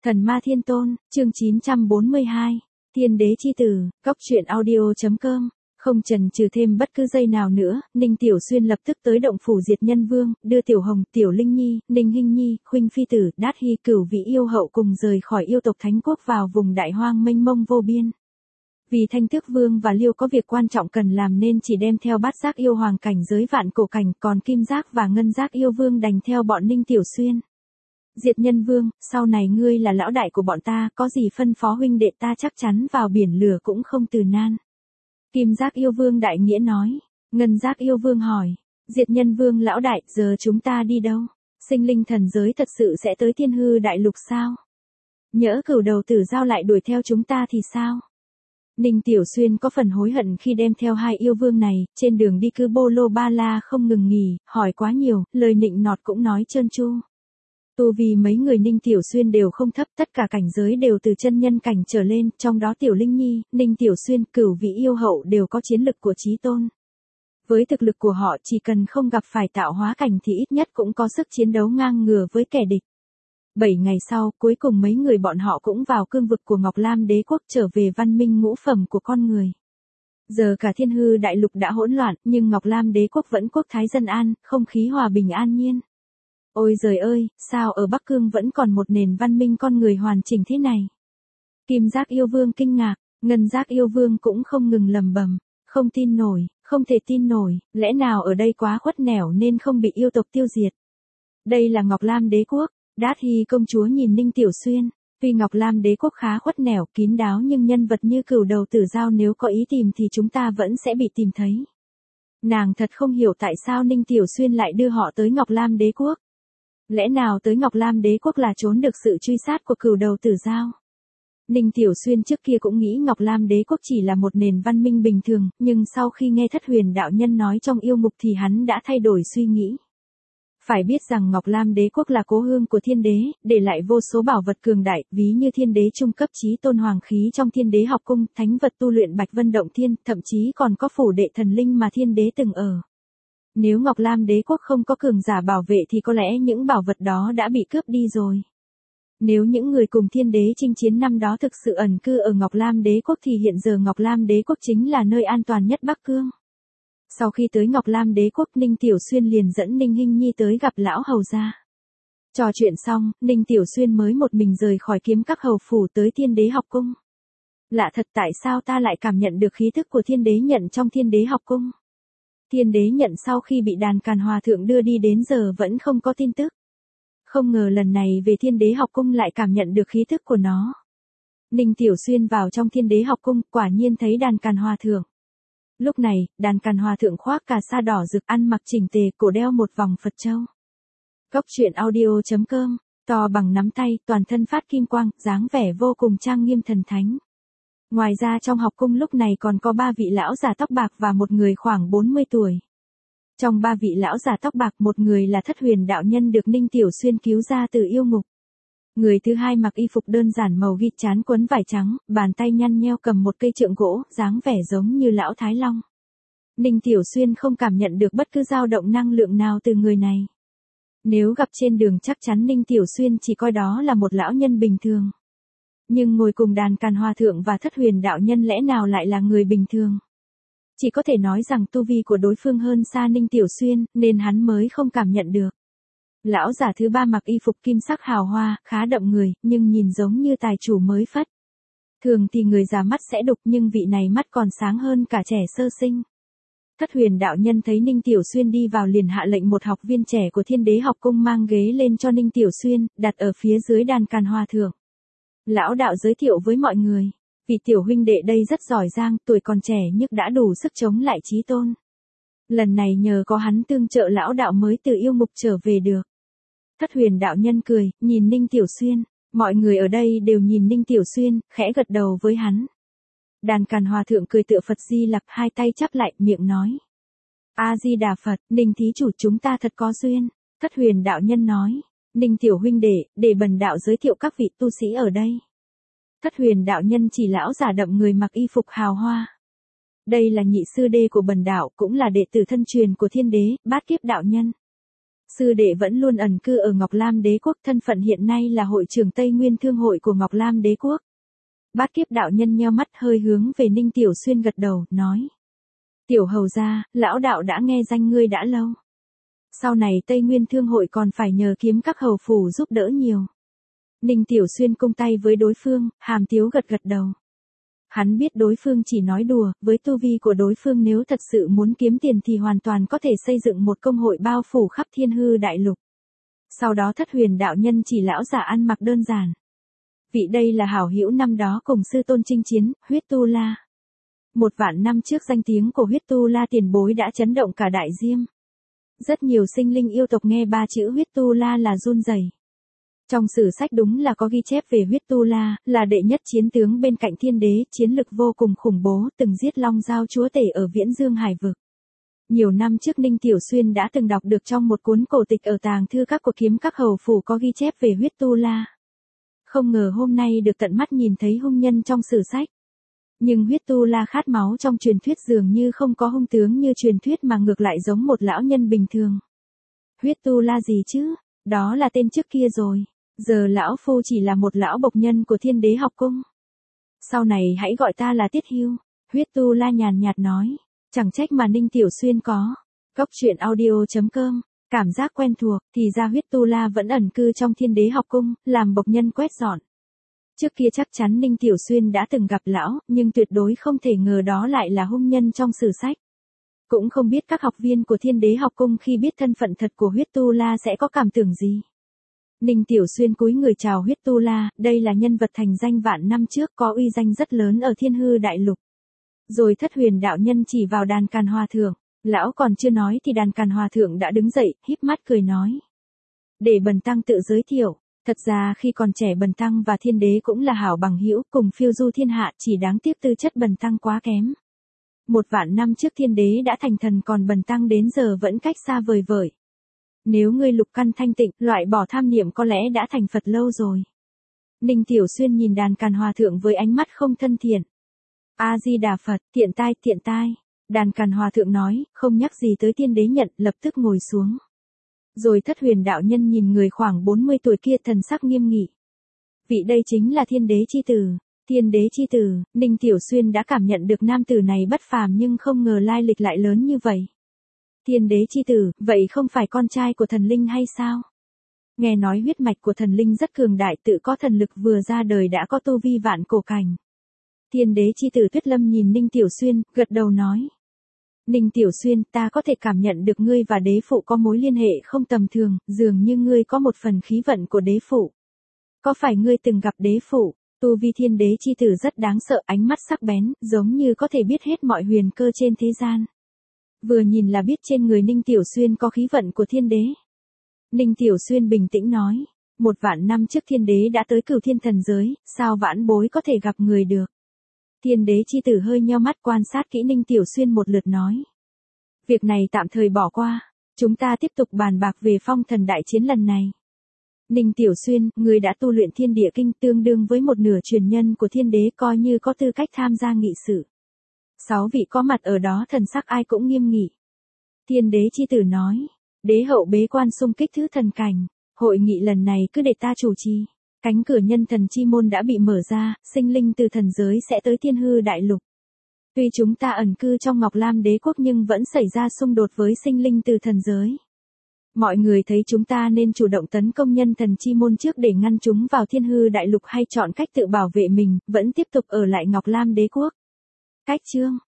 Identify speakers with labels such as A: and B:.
A: Thần Ma Thiên Tôn, chương 942, Thiên Đế Chi Tử, Góc Truyện Audio.com. Không chần chừ thêm bất cứ giây nào nữa, Ninh Tiểu Xuyên lập tức tới động phủ Diệt Nhân Vương, đưa Tiểu Hồng, Tiểu Linh Nhi, Ninh Hinh Nhi, Khuynh Phi Tử, Đát Hy, Cửu Vị yêu hậu cùng rời khỏi yêu tộc Thánh Quốc vào vùng đại hoang mênh mông vô biên. Vì Thanh Tước Vương và Liêu có việc quan trọng cần làm nên chỉ đem theo Bát Giác yêu hoàng cảnh giới Vạn Cổ cảnh, còn Kim Giác và Ngân Giác yêu vương đành theo bọn Ninh Tiểu Xuyên. Diệt Nhân Vương, sau này ngươi là lão đại của bọn ta, có gì phân phó huynh đệ ta chắc chắn vào biển lửa cũng không từ nan. Kim Giác yêu vương đại nghĩa nói. Ngân Giác yêu vương hỏi. Diệt Nhân Vương lão đại, giờ chúng ta đi đâu? Sinh linh thần giới thật sự sẽ tới Thiên Hư đại lục sao? Nhỡ Cửu Đầu Tử Dao lại đuổi theo chúng ta thì sao? Ninh Tiểu Xuyên có phần hối hận khi đem theo hai yêu vương này, trên đường đi cứ bô lô ba la không ngừng nghỉ, hỏi quá nhiều, lời nịnh nọt cũng nói trơn tru. Tu vì mấy người Ninh Tiểu Xuyên đều không thấp, tất cả cảnh giới đều từ chân nhân cảnh trở lên, trong đó Tiểu Linh Nhi, Ninh Tiểu Xuyên, Cửu Vị yêu hậu đều có chiến lực của chí tôn. Với thực lực của họ chỉ cần không gặp phải tạo hóa cảnh thì ít nhất cũng có sức chiến đấu ngang ngửa với kẻ địch. 7 ngày sau, cuối cùng mấy người bọn họ cũng vào cương vực của Ngọc Lam Đế Quốc trở về văn minh ngũ phẩm của con người. Giờ cả Thiên Hư đại lục đã hỗn loạn, nhưng Ngọc Lam Đế Quốc vẫn quốc thái dân an, không khí hòa bình an nhiên. Ôi giời ơi, sao ở Bắc Cương vẫn còn một nền văn minh con người hoàn chỉnh thế này? Kim Giác yêu vương kinh ngạc, Ngân Giác yêu vương cũng không ngừng lầm bầm, không tin nổi, không thể tin nổi, lẽ nào ở đây quá khuất nẻo nên không bị yêu tộc tiêu diệt? Đây là Ngọc Lam Đế Quốc. Đát Hy công chúa nhìn Ninh Tiểu Xuyên, tuy Ngọc Lam Đế Quốc khá khuất nẻo, kín đáo nhưng nhân vật như Cửu Đầu Tử Dao nếu có ý tìm thì chúng ta vẫn sẽ bị tìm thấy. Nàng thật không hiểu tại sao Ninh Tiểu Xuyên lại đưa họ tới Ngọc Lam Đế Quốc. Lẽ nào tới Ngọc Lam Đế Quốc là trốn được sự truy sát của Cửu Đầu Tử Dao? Ninh Tiểu Xuyên trước kia cũng nghĩ Ngọc Lam Đế Quốc chỉ là một nền văn minh bình thường, nhưng sau khi nghe Thất Huyền đạo nhân nói trong yêu mục thì hắn đã thay đổi suy nghĩ. Phải biết rằng Ngọc Lam Đế Quốc là cố hương của Thiên Đế, để lại vô số bảo vật cường đại, ví như Thiên Đế trung cấp chí tôn hoàng khí trong Thiên Đế học cung, thánh vật tu luyện Bạch Vân Động Thiên, thậm chí còn có phủ đệ thần linh mà Thiên Đế từng ở. Nếu Ngọc Lam Đế Quốc không có cường giả bảo vệ thì có lẽ những bảo vật đó đã bị cướp đi rồi. Nếu những người cùng Thiên Đế chinh chiến năm đó thực sự ẩn cư ở Ngọc Lam Đế Quốc thì hiện giờ Ngọc Lam Đế Quốc chính là nơi an toàn nhất Bắc Cương. Sau khi tới Ngọc Lam Đế Quốc, Ninh Tiểu Xuyên liền dẫn Ninh Hinh Nhi tới gặp lão hầu gia. Trò chuyện xong, Ninh Tiểu Xuyên mới một mình rời khỏi Kiếm Các hầu phủ tới Thiên Đế học cung. Lạ thật, tại sao ta lại cảm nhận được khí thức của Thiên Đế nhận trong Thiên Đế học cung? Thiên Đế nhận sau khi bị Đàn Càn Hòa thượng đưa đi đến giờ vẫn không có tin tức. Không ngờ lần này về Thiên Đế học cung lại cảm nhận được khí thức của nó. Ninh Tiểu Xuyên vào trong Thiên Đế học cung, quả nhiên thấy Đàn Càn Hòa thượng. Lúc này, Đàn Càn Hòa thượng khoác cà sa đỏ rực, ăn mặc chỉnh tề, cổ đeo một vòng Phật châu. Góc Truyện Audio.com, to bằng nắm tay, toàn thân phát kim quang, dáng vẻ vô cùng trang nghiêm thần thánh. Ngoài ra trong học cung lúc này còn có 3 vị lão già tóc bạc và một người khoảng 40 tuổi. Trong 3 vị lão già tóc bạc, một người là Thất Huyền đạo nhân được Ninh Tiểu Xuyên cứu ra từ yêu ngục. Người thứ hai mặc y phục đơn giản màu ghi trán quấn vải trắng, bàn tay nhăn nheo cầm một cây trượng gỗ, dáng vẻ giống như lão Thái Long. Ninh Tiểu Xuyên không cảm nhận được bất cứ dao động năng lượng nào từ người này. Nếu gặp trên đường chắc chắn Ninh Tiểu Xuyên chỉ coi đó là một lão nhân bình thường. Nhưng ngồi cùng Đàn Càn Hòa thượng và Thất Huyền đạo nhân lẽ nào lại là người bình thường? Chỉ có thể nói rằng tu vi của đối phương hơn xa Ninh Tiểu Xuyên, nên hắn mới không cảm nhận được. Lão giả thứ ba mặc y phục kim sắc hào hoa, khá đậm người, nhưng nhìn giống như tài chủ mới phất. Thường thì người già mắt sẽ đục nhưng vị này mắt còn sáng hơn cả trẻ sơ sinh. Thất Huyền đạo nhân thấy Ninh Tiểu Xuyên đi vào liền hạ lệnh một học viên trẻ của Thiên Đế học cung mang ghế lên cho Ninh Tiểu Xuyên, đặt ở phía dưới Đàn Càn Hòa thượng. Lão đạo giới thiệu với mọi người, vị tiểu huynh đệ đây rất giỏi giang, tuổi còn trẻ nhưng đã đủ sức chống lại chí tôn. Lần này nhờ có hắn tương trợ lão đạo mới từ yêu ngục trở về được. Thất Huyền đạo nhân cười, nhìn Ninh Tiểu Xuyên, mọi người ở đây đều nhìn Ninh Tiểu Xuyên, khẽ gật đầu với hắn. Đàn Càn Hòa thượng cười tựa Phật Di Lặc, hai tay chắp lại, miệng nói. A Di Đà Phật, Ninh thí chủ chúng ta thật có duyên. Thất Huyền đạo nhân nói, Ninh tiểu huynh đệ, để bần đạo giới thiệu các vị tu sĩ ở đây. Thất Huyền đạo nhân chỉ lão giả đậm người mặc y phục hào hoa. Đây là nhị sư đê của bần đạo, cũng là đệ tử thân truyền của Thiên Đế, Bát Kiếp đạo nhân. Sư đệ vẫn luôn ẩn cư ở Ngọc Lam Đế quốc, thân phận hiện nay là hội trưởng Tây Nguyên Thương hội của Ngọc Lam Đế quốc. Bát Kiếp đạo nhân nheo mắt hơi hướng về Ninh Tiểu Xuyên gật đầu, nói. Tiểu hầu gia, lão đạo đã nghe danh ngươi đã lâu. Sau này Tây Nguyên Thương hội còn phải nhờ kiếm các hầu phủ giúp đỡ nhiều. Ninh Tiểu Xuyên cung tay với đối phương, hàm tiếu gật gật đầu. Hắn biết đối phương chỉ nói đùa, với tu vi của đối phương nếu thật sự muốn kiếm tiền thì hoàn toàn có thể xây dựng một công hội bao phủ khắp thiên hư đại lục. Sau đó Thất Huyền đạo nhân chỉ lão giả ăn mặc đơn giản. Vị đây là hảo hữu năm đó cùng sư tôn chinh chiến, Huyết Tu La. 1.000 năm trước danh tiếng của Huyết Tu La tiền bối đã chấn động cả đại diêm. Rất nhiều sinh linh yêu tộc nghe ba chữ Huyết Tu La là run rẩy. Trong sử sách đúng là có ghi chép về Huyết Tu La, là đệ nhất chiến tướng bên cạnh thiên đế, chiến lực vô cùng khủng bố, từng giết Long Giao chúa tể ở Viễn Dương Hải vực. Nhiều năm trước Ninh Tiểu Xuyên đã từng đọc được trong một cuốn cổ tịch ở tàng thư các của kiếm các hầu phủ có ghi chép về Huyết Tu La. Không ngờ hôm nay được tận mắt nhìn thấy hung nhân trong sử sách. Nhưng Huyết Tu La khát máu trong truyền thuyết dường như không có hung tướng như truyền thuyết mà ngược lại giống một lão nhân bình thường. Huyết Tu La gì chứ? Đó là tên trước kia rồi. Giờ lão phu chỉ là một lão bộc nhân của Thiên Đế học cung. Sau này hãy gọi ta là Tiết Hưu. Huyết Tu La nhàn nhạt nói. Chẳng trách mà Ninh Tiểu Xuyên có. Cốc truyện audio.com. Cảm giác quen thuộc, thì ra Huyết Tu La vẫn ẩn cư trong Thiên Đế học cung, làm bộc nhân quét dọn. Trước kia chắc chắn Ninh Tiểu Xuyên đã từng gặp lão, nhưng tuyệt đối không thể ngờ đó lại là hung nhân trong sử sách. Cũng không biết các học viên của Thiên Đế học cung khi biết thân phận thật của Huyết Tu La sẽ có cảm tưởng gì. Ninh Tiểu Xuyên cúi người chào Huyết Tu La, đây là nhân vật thành danh vạn năm trước có uy danh rất lớn ở Thiên Hư Đại Lục. Rồi Thất Huyền đạo nhân chỉ vào Đàn Càn Hòa Thượng, lão còn chưa nói thì Đàn Càn Hòa Thượng đã đứng dậy, híp mắt cười nói. Để bần tăng tự giới thiệu, thật ra khi còn trẻ bần tăng và Thiên Đế cũng là hảo bằng hữu cùng phiêu du thiên hạ, chỉ đáng tiếc tư chất bần tăng quá kém. 1.000 năm trước Thiên Đế đã thành thần còn bần tăng đến giờ vẫn cách xa vời vợi. Nếu ngươi lục căn thanh tịnh, loại bỏ tham niệm có lẽ đã thành Phật lâu rồi. Ninh Tiểu Xuyên nhìn Đàn Càn Hòa Thượng với ánh mắt không thân thiện. A-di-đà Phật, thiện tai, thiện tai. Đàn Càn Hòa Thượng nói, không nhắc gì tới Thiên Đế nhận, lập tức ngồi xuống. Rồi Thất Huyền đạo nhân nhìn người khoảng 40 tuổi kia thần sắc nghiêm nghị. Vị đây chính là Thiên Đế chi tử. Thiên Đế chi tử, Ninh Tiểu Xuyên đã cảm nhận được nam tử này bất phàm nhưng không ngờ lai lịch lại lớn như vậy. Thiên Đế chi tử, vậy không phải con trai của thần linh hay sao? Nghe nói huyết mạch của thần linh rất cường đại, tự có thần lực vừa ra đời đã có tu vi vạn cổ cảnh. Thiên Đế chi tử Tuyết Lâm nhìn Ninh Tiểu Xuyên, gật đầu nói. Ninh Tiểu Xuyên, ta có thể cảm nhận được ngươi và đế phụ có mối liên hệ không tầm thường, dường như ngươi có một phần khí vận của đế phụ. Có phải ngươi từng gặp đế phụ? Tu vi Thiên Đế chi tử rất đáng sợ, ánh mắt sắc bén, giống như có thể biết hết mọi huyền cơ trên thế gian. Vừa nhìn là biết trên người Ninh Tiểu Xuyên có khí vận của Thiên Đế. Ninh Tiểu Xuyên bình tĩnh nói, 1.000 năm trước Thiên Đế đã tới Cửu Thiên thần giới, sao vãn bối có thể gặp người được? Thiên Đế chi tử hơi nheo mắt quan sát kỹ Ninh Tiểu Xuyên một lượt nói. Việc này tạm thời bỏ qua, chúng ta tiếp tục bàn bạc về phong thần đại chiến lần này. Ninh Tiểu Xuyên, người đã tu luyện Thiên Địa Kinh tương đương với một nửa truyền nhân của Thiên Đế coi như có tư cách tham gia nghị sự. 6 vị có mặt ở đó thần sắc ai cũng nghiêm nghị. Thiên Đế chi tử nói, đế hậu bế quan xung kích thứ thần cảnh, hội nghị lần này cứ để ta chủ trì. Cánh cửa nhân thần chi môn đã bị mở ra, sinh linh từ thần giới sẽ tới Thiên Hư Đại Lục. Tuy chúng ta ẩn cư trong Ngọc Lam Đế quốc nhưng vẫn xảy ra xung đột với sinh linh từ thần giới. Mọi người thấy chúng ta nên chủ động tấn công nhân thần chi môn trước để ngăn chúng vào Thiên Hư Đại Lục hay chọn cách tự bảo vệ mình, vẫn tiếp tục ở lại Ngọc Lam Đế quốc. Cách chương